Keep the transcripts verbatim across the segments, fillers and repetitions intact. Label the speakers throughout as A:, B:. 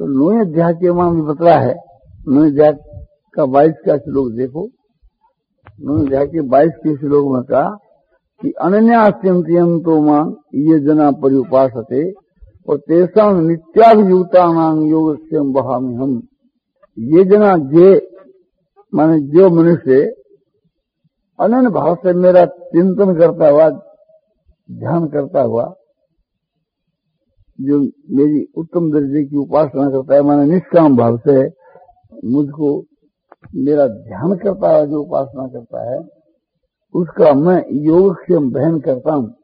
A: तो नौवें अध्याय के वहां भी बतला है। नौवें अध्याय का बाईस का श्लोक देखो। नौवें अध्याय के बाईस के श्लोक में कहा कि अनन्यास्यंत्यं तो मां ये जना पर्युपासते और तेषां नित्याभियुक्तानां योगस्यं वहामि हम। ये जना जे माने जो मनुष्य अनन्य भाव से मेरा चिंतन करता हुआ, ध्यान करता हुआ, जो मेरी उत्तम दर्जे की उपासना करता है, माने निष्काम भाव से मुझको मेरा ध्यान करता है, जो उपासना करता है, उसका मैं योगक्षेम बहन करता हूं।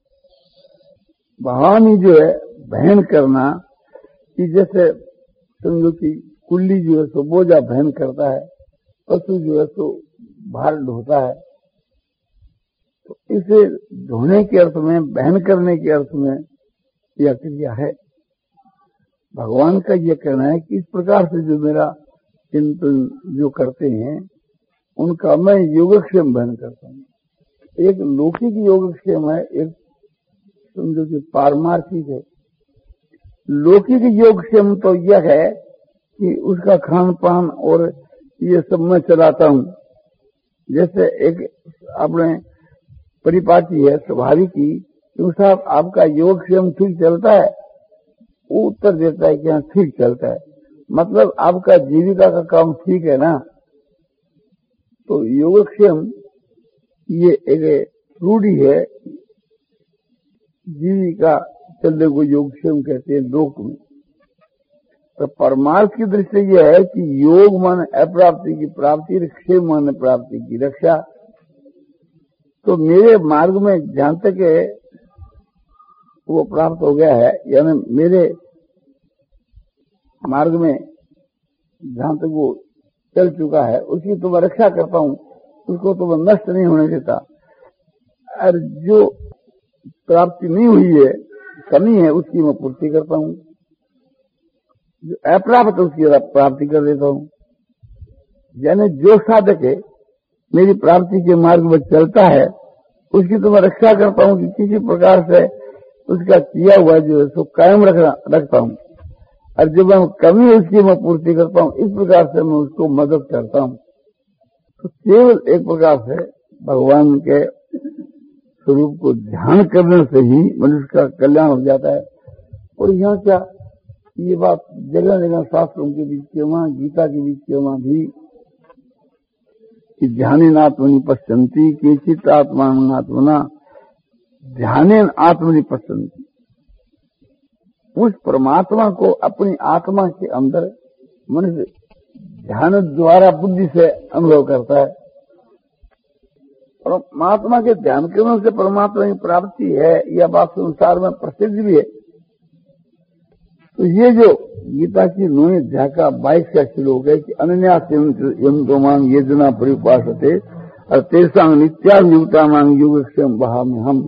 A: बहानी जो है बहन करना, कि जैसे समझो कि कुल्ली जो है सो बोझा बहन करता है, पशु जो है सो भार ढोता है, तो इसे ढोने के अर्थ में, बहन करने के अर्थ में यह क्रिया है। भगवान का यह कहना है कि इस प्रकार से जो मेरा चिंतन जो करते हैं उनका मैं योगक्षेम बहन करता हूं। एक लौकिक योगक्षेम है, एक समझो कि पारमार्थिक है। लौकिक योगक्षेम तो यह है कि उसका खान पान और ये सब मैं चलाता हूं। जैसे एक आपने परिपाटी है स्वाभाविक की, तो साहब आपका योगक्षेम ठीक चलता है, वो उत्तर देता है कि हाँ ठीक चलता है, मतलब आपका जीविका का काम ठीक है ना। तो योगक्षेम ये एक रूढ़ी है, जीविका चलने को योगक्षेम कहते हैं लोक में। तो परमार्थ की दृष्टि यह है कि योग माने अप्राप्ति की प्राप्ति, क्षेम माने प्राप्ति की रक्षा। तो मेरे मार्ग में जहां तक है वो प्राप्त हो गया है, यानी मेरे मार्ग में जहां तक वो चल चुका है उसकी तो मैं रक्षा करता हूं, उसको तो मैं नष्ट नहीं होने देता। और जो प्राप्ति नहीं हुई है, कमी है, उसकी मैं पूर्ति करता हूं। जो अप्राप्त है उसकी प्राप्ति कर देता हूं। यानी जो साधक है मेरी प्राप्ति के मार्ग में चलता है उसकी तो मैं रक्षा करता हूं कि किसी प्रकार से उसका किया हुआ जो है सो कायम रखना रखता हूं। और जब मैं कमी है उसकी मैं पूर्ति करता हूं, इस प्रकार से मैं उसको मदद करता हूं। तो केवल एक प्रकार से भगवान के स्वरूप को ध्यान करने से ही मनुष्य का कल्याण हो जाता है। और यहाँ क्या ये बात जगह जगह शास्त्रों के बीच के वहां, गीता के बीच के वहां भी कि ध्यानेन आत्मनि पश्यन्ति केचित् आत्मानं आत्मना ध्यानेन आत्मनि पश्यन्ति। उस परमात्मा को अपनी आत्मा के अंदर मनुष्य ध्यान द्वारा बुद्धि से अनुभव करता है। परमात्मा के ध्यान करने से परमात्मा की प्राप्ति है, यह बात संसार में प्रसिद्ध भी है। तो ये जो गीता की नौवें अध्याय का बाईस का श्लोक है कि अनन्यास्यंत्यं ये जना पर्युपासते और तेषां नित्याभियुक्तानां योगक्षेम वहामि हम।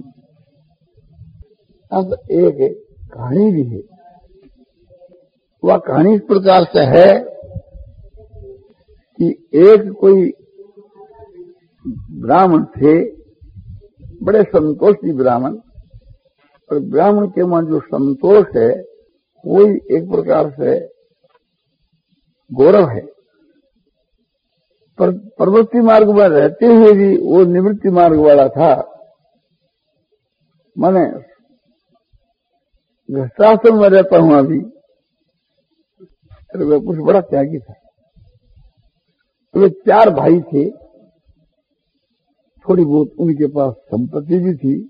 A: अब एक कहानी भी है। वह कहानी इस प्रकार से है कि एक कोई ब्राह्मण थे, बड़े संतोषी ब्राह्मण। और ब्राह्मण के मन जो संतोष है वही एक प्रकार से गौरव है। पर प्रवृत्ति मार्ग में रहते हुए भी वो निवृत्ति मार्ग वाला था। माने गृहस्थाश्रम में रहता हूं अभी, वह कुछ बड़ा त्यागी था। तो वे चार भाई थे, थोड़ी बहुत उनके पास संपत्ति भी थी।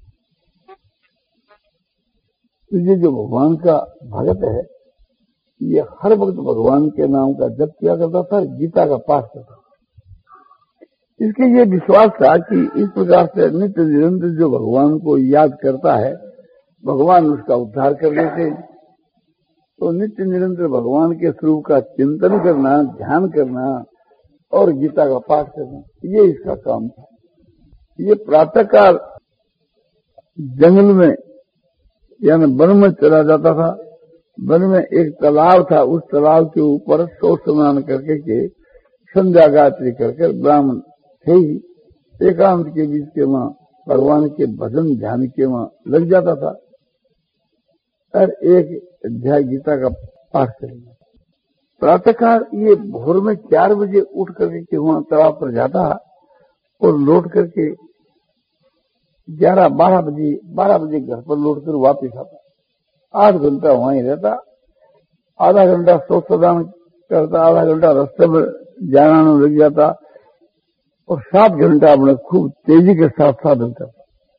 A: तो ये जो भगवान का भगत है ये हर वक्त भगवान के नाम का जप किया करता था, गीता का पाठ करता था। इसके ये विश्वास था कि इस प्रकार से नित्य निरंतर जो भगवान को याद करता है भगवान उसका उद्धार कर देते हैं। तो नित्य निरंतर भगवान के स्वरूप का चिंतन करना, ध्यान करना और गीता का पाठ करना, ये इसका काम था। ये प्रातःकाल जंगल में यानी वन में चला जाता था। वन में एक तालाब था, उस तालाब के ऊपर सौ स्नान करके के संध्या गायत्री करके ब्राह्मण थे ही एकांत के बीच के वहां भगवान के भजन ध्यान के वहां लग जाता था। और एक अध्याय गीता का पाठ करेंगे। प्रातःकाल ये भोर में चार बजे उठ करके वहां तालाब पर जाता और लौट करके ग्यारह बारह बजे बारह बजे घर पर लौट कर वापिस आता। आठ घंटा वहां ही रहता, आधा घंटा शौच प्रदान करता, आधा घंटा रास्ते में जाना लग जाता और सात घंटा अपने खूब तेजी के साथ साधन करता।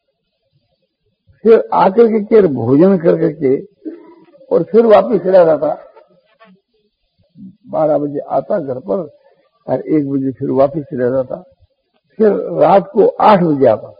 A: फिर आकर के केर भोजन कर करके और फिर वापिस चला जाता। बारह बजे आता घर पर और एक बजे फिर वापिस चला जाता। फिर रात को आठ बजे आता,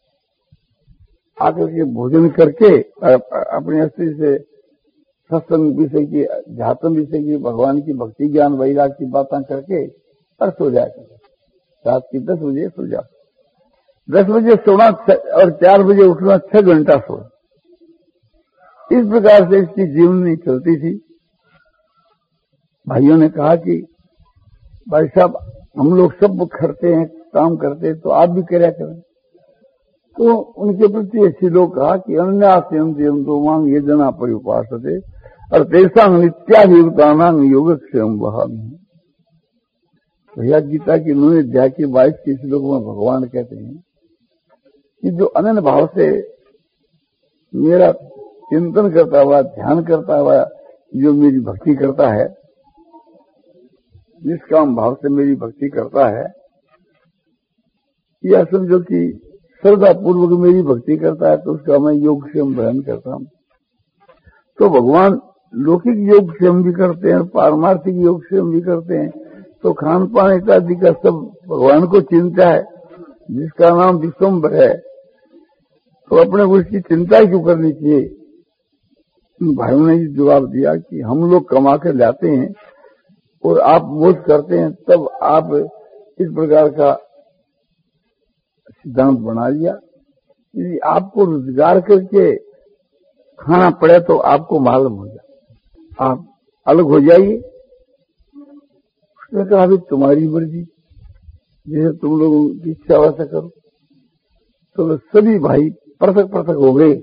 A: आकर के भोजन करके अपनी स्त्री से सत्संग विषय की, झातम विषय की, भगवान की भक्ति ज्ञान वैराग की बातें करके और सो जाया करता। रात की दस बजे सो जाता। दस बजे सोना और चार बजे उठना, छह घंटा सोना। इस प्रकार से इसकी जीवनी चलती थी। भाइयों ने कहा कि भाई साहब हम लोग सब करते हैं, काम करते हैं, तो आप भी क्या करें। तो उनके प्रति ऐसे लोग कहा कि अन्यास्यम तो मांग ये जना परिउपासते और तेसा नित्याभियुक्तानां योगक्षेम बहामी। भैया गीता की नौ अध्याय की बाईस के श्लोक में भगवान कहते हैं कि जो अनन्य भाव से मेरा चिंतन करता हुआ, ध्यान करता हुआ, जो मेरी भक्ति करता है, निष्काम भाव से मेरी भक्ति करता है, या समझो कि श्रद्धा पूर्वक मेरी भक्ति करता है, तो उसका मैं योग क्षेम बहन करता हूं। तो भगवान लौकिक योग क्षेम भी करते हैं, पारमार्थिक योग क्षेम भी करते हैं। तो खान पान इत्यादि का सब भगवान को चिंता है, जिसका नाम विश्वम्भर है, तो अपने को इसकी चिंता क्यों करनी चाहिए। भाइयों ने जवाब दिया कि हम लोग कमा कर लाते हैं और आप बोझ करते हैं, तब आप इस प्रकार का सिद्धांत बना लिया। यदि आपको रोजगार करके खाना पड़े तो आपको मालूम हो जाए, आप अलग हो जाइए। उसने कहा अभी तुम्हारी मर्जी, जैसे तुम लोगों की इच्छा वैसा करो। तो सभी भाई पृथक पृथक हो गए।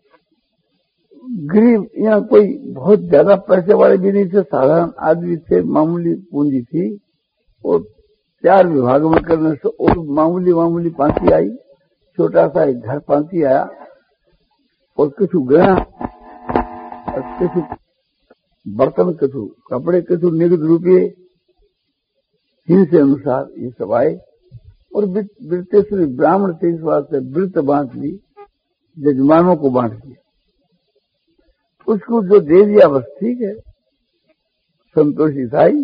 A: गरीब यहाँ कोई बहुत ज्यादा पैसे वाले भी नहीं थे, साधारण आदमी थे, मामूली पूंजी थी और चार विभाग में करने से और मामूली मामूली पांति आई। छोटा सा एक घर पांति आया और कुछ गया और कुछ बर्तन, कुछ कपड़े, कुछ निगद रुपये हिन से अनुसार ये सब आए। और वृत्तेश्वरी ब्राह्मण थे, इस बात से वृत्त बांट ली, जजमानों को बांट दिया। उसको जो दे दिया बस ठीक है, संतोषी साई।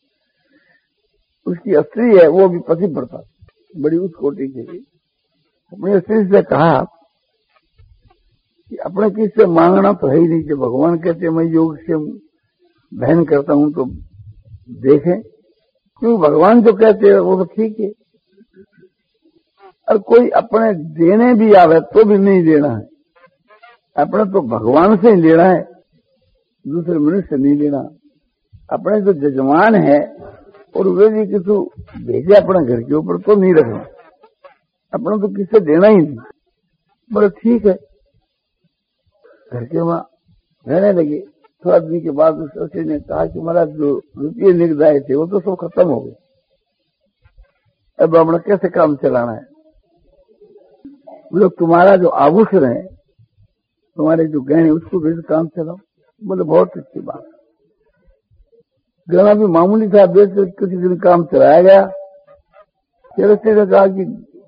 A: उसकी स्त्री है, वो भी पतिव्रता, बड़ी उच्च कोटि के लिए। अपनी स्त्री से कहा कि अपने किससे मांगना तो है ही नहीं, कि भगवान कहते मैं योग से बहन करता हूं तो देखें, क्योंकि भगवान जो कहते हैं वो तो ठीक है। और कोई अपने देने भी आवे तो भी नहीं देना है, अपने तो भगवान से ही लेना है, दूसरे मनुष्य से नहीं लेना। अपने जो जजमान है और वे भी किसी भेजे अपने घर के ऊपर तो नहीं रखना, अपना तो किससे देना ही नहीं। बोले ठीक है, घर के वहां रहने लगे। थोड़ा दिन के बाद उस औरत ने कहा कि महाराज जो रुपये निगदाए थे वो तो सब खत्म हो गए, अब अपना कैसे काम चलाना है। बोले तुम्हारा जो आभूषण है, तुम्हारे जो गहने, उसको बेच काम चलाओ। बोले बहुत अच्छी बात। गहना भी मामूली था, बेच किसी दिन काम चलाया गया। फिर उसने कहा कि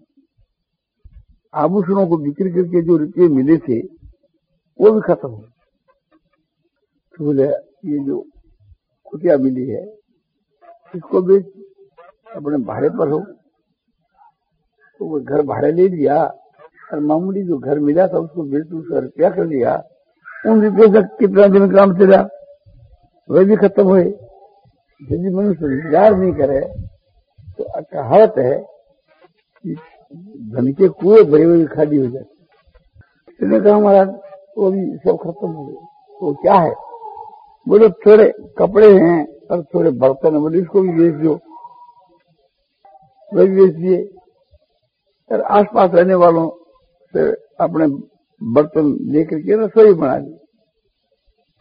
A: आभूषणों को बिक्री करके जो रुपये मिले थे वो भी खत्म हो। तो बोले ये जो कुटिया मिली है इसको बेच, अपने भाड़े पर हो। तो वो घर भाड़े ले लिया और मामूली जो घर मिला था उसको बेच उसका रुपया कर लिया। उन रुपये से कितना दिन काम चला, वे भी खत्म हुए। यदि मनुष्य रोजगार नहीं करे तो कहावत है कि धन के कुएं भरे हुए खाली हो जाते। इसने कहा महाराज वो भी सब खत्म हो गए, तो क्या है। बोले थोड़े कपड़े हैं और थोड़े बर्तन है, बोले इसको भी बेच दो। वे भी बेच दिए और आसपास रहने वालों से अपने बर्तन लेकर के रसोई बना ली।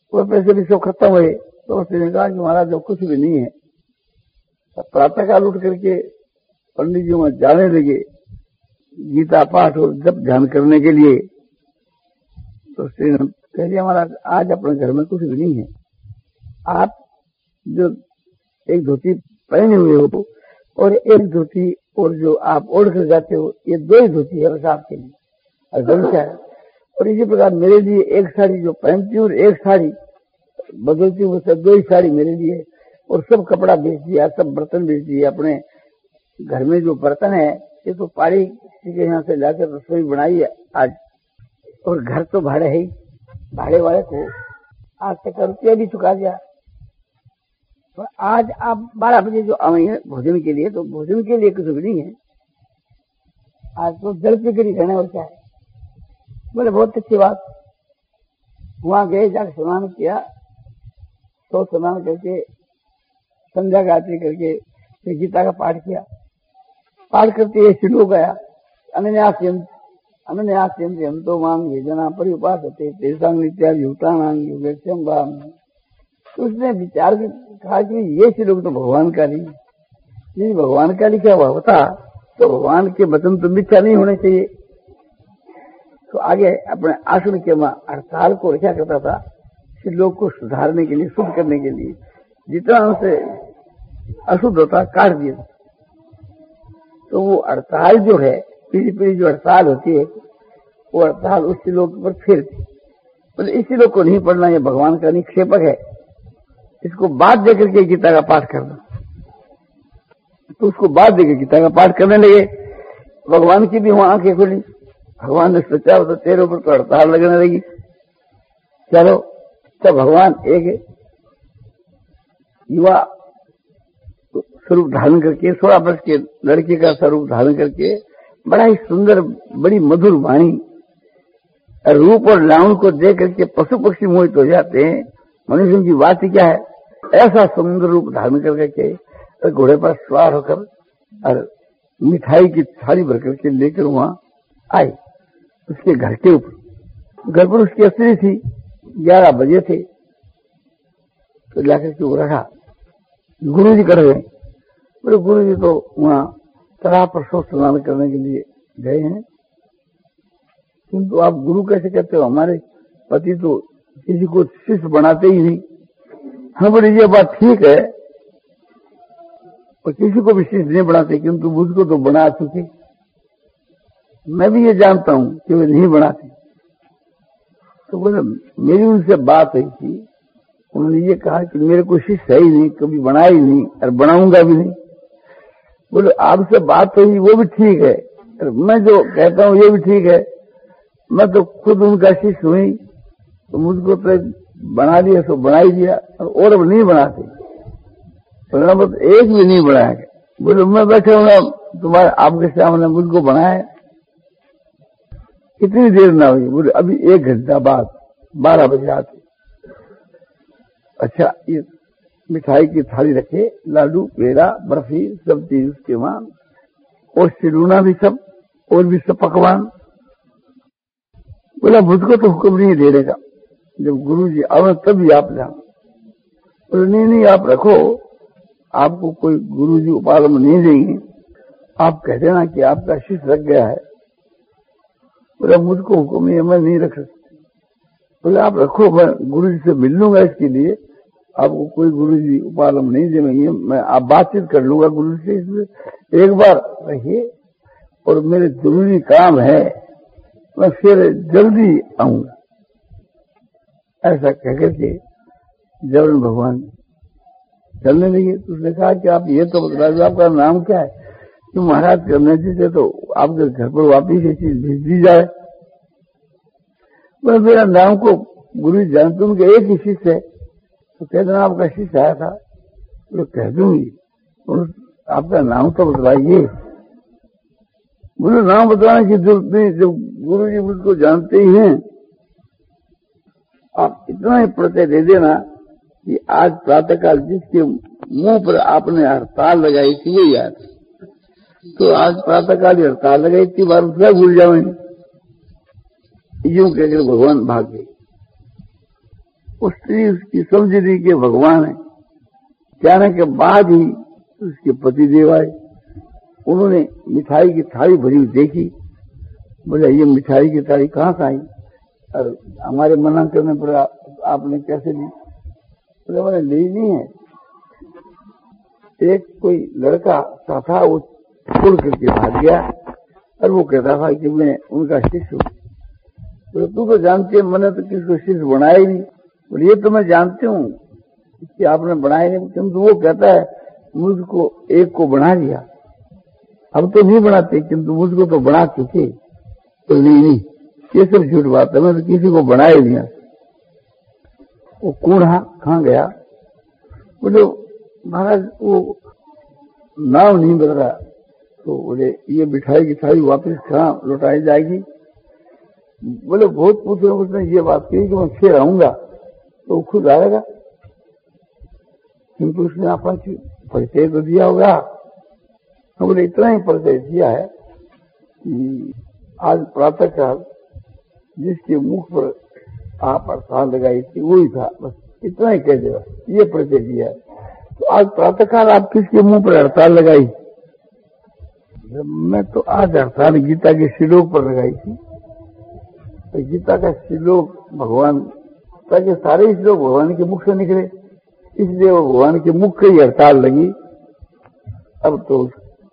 A: वो पैसे भी सब खत्म हुए। तो उसने कहा कि महाराज जो कुछ भी नहीं है। प्रातःकाल उठ करके पंडित जी वहां जाने लगे गीता पाठ और जप ध्यान करने के लिए। तो श्री कह दिया महाराज आज अपने घर में कुछ भी नहीं है, आप जो एक धोती पहने हुए हो और एक धोती और जो आप ओढ़ कर जाते हो, ये दो ही धोती है बस आपके लिए और गमछा है। और इसी प्रकार मेरे लिए एक साड़ी जो पहनती हूँ और एक साड़ी बदलती हूँ, उससे दो ही साड़ी मेरे लिए। और सब कपड़ा बेच दिया, सब बर्तन बेच दिए। अपने घर में जो बर्तन है ये तो पाड़ी किसी के यहाँ से लाकर रसोई बनाई है आज। और घर तो भाड़े है ही, भाड़े वाले को आज तक रुपया भी चुका दिया। तो आज आप बारह बजे जो आएंगे भोजन के लिए, तो भोजन के लिए कुछ भी नहीं है, आज तो जल पी कर ही रहना और क्या है। बोले बहुत अच्छी बात। वहां गए, जाकर स्नान किया, तो स्नान करके संध्या गायत्री करके फिर गीता का पाठ किया। पाठ करते ये श्लोक गया, अनन्यास्यं अनन्यास्यं हम तो मांग वेदना परिउपासते तेषां नित्याभियुक्तानां योगक्षेम भाव। उसने विचार कहा कि ये श्लोक तो भगवान का नहीं, यदि भगवान का लिखा हुआ होता तो भगवान के वचन तो मिथ्या नहीं होने चाहिए। तो आगे अपने आसन के वहां हड़ताल को रखा करता था श्लोक को सुधारने के लिए, शुद्ध करने के लिए। जितना उनसे अशुद्ध होता काट दिया। तो वो हड़ताल जो है, पीढ़ी पीढ़ी जो हड़ताल होती है, वो हड़ताल उस श्लोक पर फिरती। मतलब इस श्लोक को नहीं पढ़ना, ये भगवान का निक्षेपक है, इसको बाद देकर के गीता का पाठ करना। तो उसको बाद देकर गीता का पाठ करने लगे। भगवान की भी वहां आंखें खुली। भगवान ने सोचा तो तेरे ऊपर तो हड़ताल लगने लगी। चलो तो भगवान एक युवा स्वरूप धारण करके, सोलह वर्ष के लड़के का स्वरूप धारण करके, बड़ा ही सुंदर, बड़ी मधुर वाणी, रूप और लावण को देख करके पशु पक्षी मोहित हो जाते हैं। मनुष्य की बात ही क्या है, ऐसा सुंदर रूप धारण करके घोड़े पर सवार होकर और मिठाई की थाली भर करके लेकर वहां आई उसके घर के ऊपर। घर पर उसकी स्त्री थी, ग्यारह बजे थे। तो जाकर के वो रखा। गुरु जी कर गए। बोले गुरु जी तो वहां तालाब पर शौच स्नान करने के लिए गए हैं, किंतु आप गुरु कैसे कहते हो? हमारे पति तो किसी को शिष्य बनाते ही नहीं। हाँ बोले ये बात ठीक है, और किसी को भी शिष्य नहीं बनाते, किंतु मुझको तो बना चुके। मैं भी ये जानता हूं कि वे नहीं बनाते। तो बोले मेरी उनसे बात हुई थी, उन्होंने ये कहा कि मेरे को शिष्य है ही नहीं, कभी बनाया ही नहीं और बनाऊंगा भी नहीं। बोले आपसे बात हुई वो भी ठीक है, और मैं जो कहता हूँ ये भी ठीक है। मैं तो खुद उनका शिष्य हुई, तो मुझको तो बना दिया सो बना ही दिया, और अब नहीं बनाते। तो एक भी नहीं बनाया। बोले मैं बैठे हुआ तुम्हारे आपके सामने मुझको बनाया, कितनी देर ना हुई? बोले अभी एक घंटा बाद, बारह बजे आते। अच्छा, ये मिठाई की थाली रखे, लाडू, पेड़ा, बर्फी, सब चीज उसके वहां, और सिलूना भी सब, और भी सब पकवान। बोला मुझको तो हुक्म नहीं देने का, जब गुरु जी आवे तभी आप जाओ। बोले नहीं नहीं आप रखो, आपको कोई गुरु जी उपालम नहीं देंगे, आप कह देना कि आपका शिष्य रख गया है। बोला मुझको हुक्म नहीं है, मैं नहीं रख सकती। बोले आप रखो, मैं गुरु जी से मिल लूंगा, इसके लिए आपको कोई गुरु जी उपालम नहीं देंगे, मैं आप बातचीत कर लूंगा गुरु से। इसमें एक बार रहिए, और मेरे जरूरी काम है, मैं फिर जल्दी आऊंगा। ऐसा कहकर के जब भगवान चलने लगे तो उसने कहा कि आप ये तो बता दो आपका नाम क्या है, कि महाराज करने से तो आपके घर पर वापिस ये चीज भेज दी जाए। मैं मेरा नाम को गुरु जी जानते, उनके एक ही शिष्य है, तो कह देना आपका शिष्य आया था, तो कह दूंगी। आपका नाम तो बतलाइए। मुझे नाम बताने की जरूरत नहीं, जब गुरु जी मुझको जानते ही हैं। आप इतना ही प्रत्यय दे देना कि आज प्रातःकाल जिसके मुंह पर आपने हड़ताल लगाई थी वो याद, तो आज प्रातःकाल हड़ताल लगाई इतनी बार उसका भूल जाओगे। यूं कहकर भगवान भाग गए। उस स्त्री उसकी समझ रही कि भगवान है। कहने के बाद ही उसके पति देव आए। उन्होंने मिठाई की थाली भरी हुई देखी। बोले ये मिठाई की थाली कहाँ से आई और हमारे मना करने पर आ, आपने कैसे ली? बोले मैंने ली नहीं है, एक कोई लड़का सा था वो छोड़ करके भाग गया और वो कहता था कि मैं उनका शिष्य हूँ। बोले तू तो जानती है मैंने तो किसको शिष्य बनाया ही नहीं। बोले ये तो मैं जानती हूँ कि आपने बनाया नहीं, किंतु वो कहता है मुझको एक को बना दिया। अब तो नहीं बनाते किंतु मुझको तो बना चुके। तो नहीं नहीं ये सब झूठ बात है, मैं तो किसी को बना ही नहीं। वो कूढ़ा कहाँ गया? बोले महाराज वो नाम नहीं बदल रहा। तो बोले ये मिठाई की थाली वापस कहाँ लौटाई जाएगी? बोले बहुत पूछ रहे उसने ये बात कही कि मैं फिर आऊंगा तो वो खुद आएगा, किंतु उसने अपना परिचय तो दिया होगा। बोले इतना ही परिचय दिया है कि आज प्रातः काल जिसके मुख पर आप अर्थाल लगाई थी वही था, बस इतना ही कह देगा, ये परिचय दिया है। तो आज प्रातः काल आप किसके मुंह पर हड़ताल लगाई? मैं तो आज हड़ताल गीता के श्लोक पर लगाई थी। तो गीता का श्लोक भगवान, ताकि सारे श्लोक भगवान के मुख से निकले, इसलिए वो भगवान के मुख की हड़ताल लगी। अब तो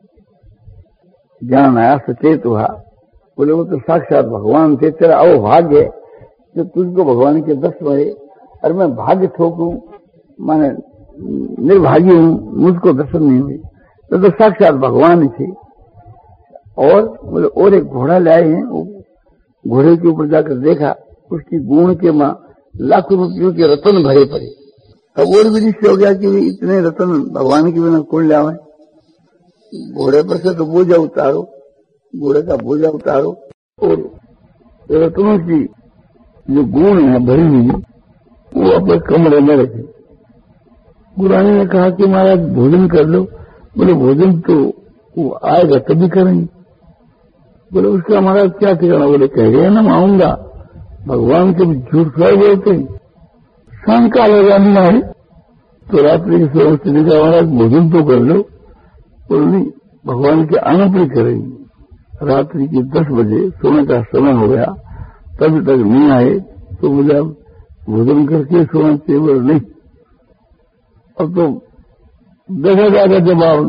A: ज्ञान आया, सचेत हुआ। बोले वो तो साक्षात भगवान थे, तेरा अभाग्य है जो तुझको भगवान के दस बजे और मैं भाग्य ठोकूं, माने निर्भागी हूं, मुझको दर्शन नहीं हुई। तो, तो साक्षात भगवान ही थे। और बोले और एक घोड़ा लाए हैं। वो घोड़े के ऊपर जाकर देखा, उसकी गुण के मां लाखों रुपयों के रतन भरे पड़े। अब और भी निश्चय हो गया कि इतने रतन भगवान के बिना कौन लावे। घोड़े पर से तो बोझा उतारो, घोड़े का बोझा उतारो और रत्नों की जो गुण है भरी हुई वो अपने कमरे में रखे। गुरानी ने कहा कि महाराज भोजन कर लो। बोले भोजन तो वो आएगा तभी करेंगे। बोले उसका महाराज क्या ठिकाना? बोले कह रहे हैं ना मैं आऊंगा। भगवान के झूठ थोड़ा बोलते हैं। शाम का लगानी आए तो रात्रि की सोच से देखा महाराज भोजन तो कर लो। बोले नहीं, भगवान के आने पर करेंगे। रात्रि के दस बजे सोने का समय हो गया, तभी तक नहीं आए तो मुझे अब भोजन करके सोना चाहिए। बोले नहीं, अब तो देखा जाएगा। जब आप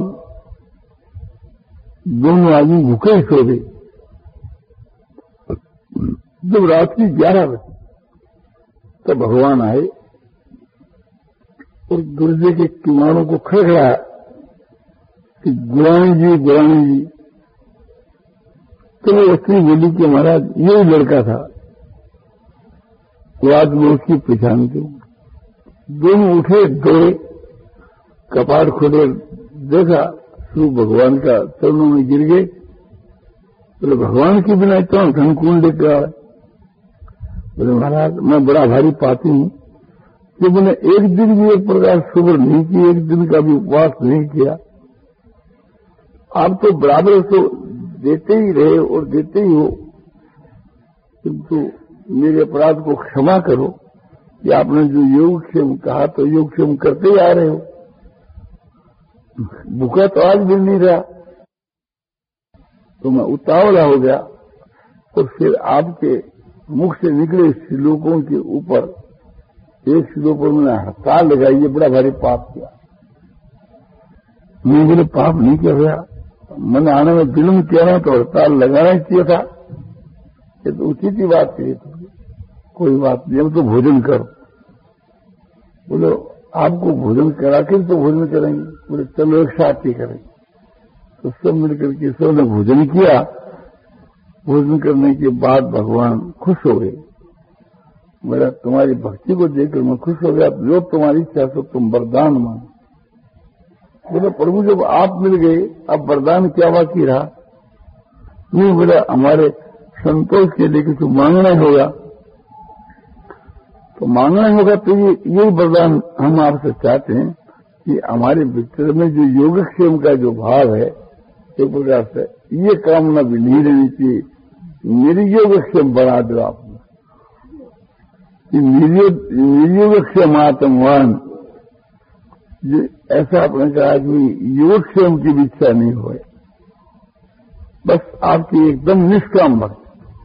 A: दोनों आदमी भूखे सो गए, जब रात्रि ग्यारह बजे तब भगवान आए और दरवाजे के किवाड़ों को खड़खड़ाया कि गुरानी जी गुरानी जी। तो वो स्त्री बोली कि महाराज यही लड़का था। वो आज मैं उसकी पहचान की। दोनों उठे, दौड़े, कपाट खोले, देखा तो भगवान का चरणों में गिर गए। बोले भगवान के बिना इतना धन कौन लेकर आए? बोले महाराज मैं बड़ा भारी पाती हूं कि मैंने एक दिन भी एक प्रकार सुबह नहीं की, एक दिन का भी उपवास नहीं किया। आप तो बराबर तो देते ही रहे और देते ही हो, किंतु मेरे अपराध को क्षमा करो कि आपने जो योगक्षेम कहा तो योगक्षेम करते ही आ रहे हो। भूखा तो आज भी नहीं रहा। तो मैं उतावला हो गया और फिर आपके मुख से निकले श्लोकों के ऊपर एक श्लोक पर मैंने हड़ताल लगाई, ये बड़ा भारी पाप किया। मैं बोले पाप नहीं कर रहा, मैंने आने में विलम्ब किया ना तो हड़ताल लगाना ही चाहिए था। ये तो उचित ही बात कही थी। कोई बात नहीं, अब तो भोजन करो। बोलो आपको भोजन करा के तो भोजन करेंगे। बोले चलो एक साथ ही करेंगे। तो सब मिलकर के सबने भोजन किया। भोजन करने के बाद भगवान खुश हो गए। मेरा तुम्हारी भक्ति को देखकर मैं खुश हो गया। जो तुम्हारी इच्छा तो तुम वरदान मानो। बोले प्रभु जब आप मिल गए अब वरदान क्या बाकी रहा? नहीं बोला हमारे संतोष के लिए कुछ मांगना होगा। तो मांगना होगा तो ये यही वरदान हम आपसे चाहते हैं कि हमारे भीतर में जो योगक्षेम का जो भाव है एक प्रकार से ये कामना भी नहीं रहनी चाहिए, मेरी योगक्षेम बढ़ा दो आपने। कि निर्योगक्षमात्मवान, जो ऐसा अपने का आदमी योगक्षेम की भी इच्छा नहीं होए, बस आपकी एकदम निष्काम भक्त।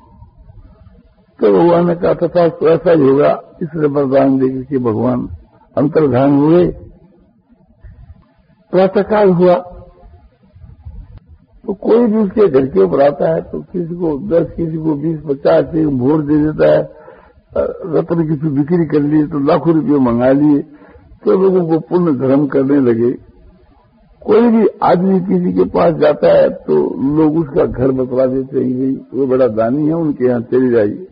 A: तो भगवान ने कहा तथा तो ऐसा ही होगा, इसलिए वरदान देकर के भगवान अंतर्धान हुए। प्रातःकाल हुआ तो कोई भी उसके घर के ऊपर आता है तो किसी को दस, किसी को बीस, पचास से भोट दे देता है। रत्न किसी बिक्री कर लिए तो लाखों रुपये मंगा लिए, तो लोगों को पुण्य धर्म करने लगे। कोई भी आदमी किसी के पास जाता है तो लोग उसका घर बतला देते हैं, वो बड़ा दानी है, उनके यहाँ चले जाइए।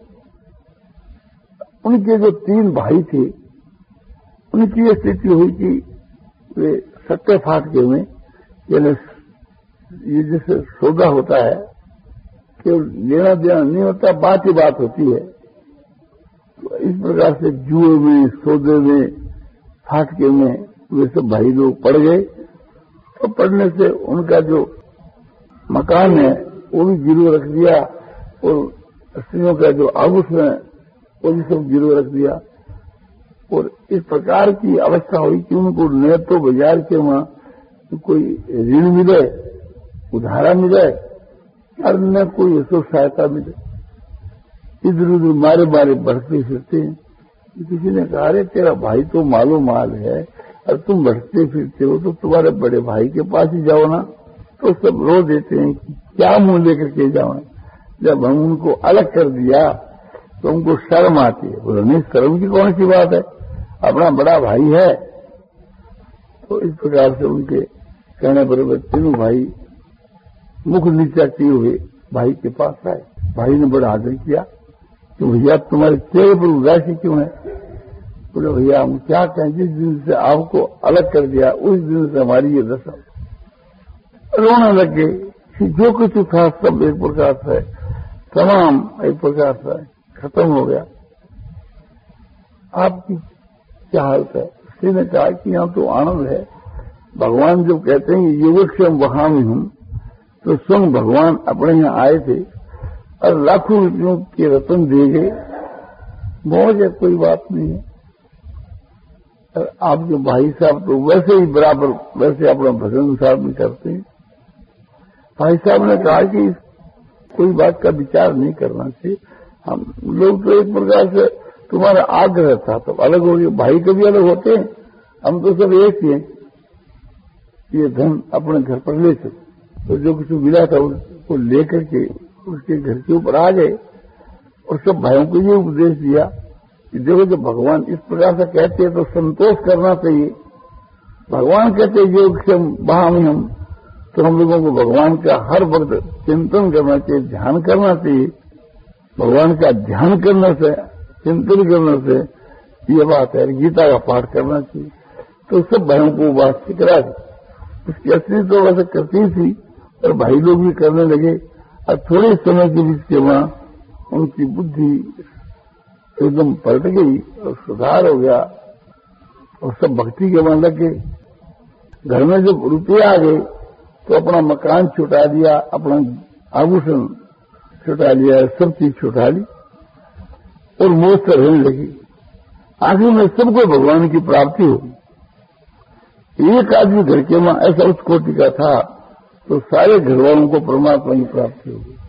A: उनके जो तीन भाई थे, उनकी ये स्थिति हुई कि वे सत्य फाटके में, यानी ये जैसे सौदा होता है कि लेना देना नहीं होता, बात ही बात होती है। तो इस प्रकार से जुए में, सौदे में, फाटके में वे सब भाई लोग पड़ गए। तो पड़ने से उनका जो मकान है वो भी गिरो रख दिया, और स्त्रियों का जो आभूषण है वो भी सब गिरो रख दिया। और इस प्रकार की अवस्था हुई कि उनको न तो बाजार के वहां तो कोई ऋण मिले, उधारा मिले, और न कोई ऐसा सहायता मिले। इधर उधर मारे मारे भटकते फिरते हैं। किसी ने कहा, अरे तेरा भाई तो मालो माल है और तुम भटकते फिरते हो, तो तुम्हारे बड़े भाई के पास ही जाओ ना। तो सब रो देते हैं कि क्या मुंह लेकर के जाओ। जब हम उनको अलग कर दिया तो उनको शर्म आती है। बोलो नहीं, शर्म की कौन सी बात है, अपना बड़ा भाई है। तो इस प्रकार से उनके कहने पर तीनों भाई मुख नीचा किए हुए भाई के पास आए। भाई ने बड़ा आदर किया कि भैया तुम्हारे चेहरे पर उदासी क्यों है। बोले भैया हम क्या कहें, जिस दिन से आपको अलग कर दिया उस दिन से हमारी ये दशा। रोने लगे कि जो कुछ था सब एक प्रकार से, तमाम एक प्रकार से खत्म हो गया। आपकी क्या हालत है। किसी ने कहा कि यहाँ तो आनंद है। भगवान जब कहते हैं योगक्षेम वहां में हूं, तो स्वयं भगवान अपने यहाँ आए थे और लाखों रुपयों के रत्न दे गए। मौज है, कोई बात नहीं है। और आपके भाई साहब तो वैसे ही बराबर वैसे अपना भजन साहब भी करते हैं। भाई साहब ने कहा कि कोई बात का विचार नहीं करना चाहिए। हम लोग तो एक प्रकार से तुम्हारा आग्रह था तो अलग हो गए। भाई कभी अलग होते हैं, हम तो सब एक ही हैं। ये धन अपने घर पर ले चले, तो जो कुछ मिला था उसको लेकर के उसके घर के ऊपर आ गए और सब भाइयों को ये उपदेश दिया कि देखो जब भगवान इस प्रकार से कहते हैं तो संतोष करना चाहिए। भगवान कहते हैं योगक्षेम वहां में हम, तो हम लोगों को भगवान का हर वक्त चिंतन करना चाहिए, ध्यान करना चाहिए। भगवान का ध्यान करने से, चिंतन करने से ये बात है, गीता का पाठ करना चाहिए। तो सब भाइयों को बात सिखला दी। उसकी असली तो वैसे करती थी और भाई लोग भी करने लगे। और थोड़े समय के बीच के वहां उनकी बुद्धि एकदम पलट गई और सुधार हो गया और सब भक्ति के वहां लग गए। घर में जब रुपये आ गए तो अपना मकान छुटा दिया, अपना आभूषण छुटा लिया, सब चीज छुटा ली और मौज से रहने लगी। आखिर में सबको भगवान की प्राप्ति होगी। एक आदमी घर के वहां ऐसा उस कोटि का था तो सारे घर वालों को परमात्मा की प्राप्ति होगी।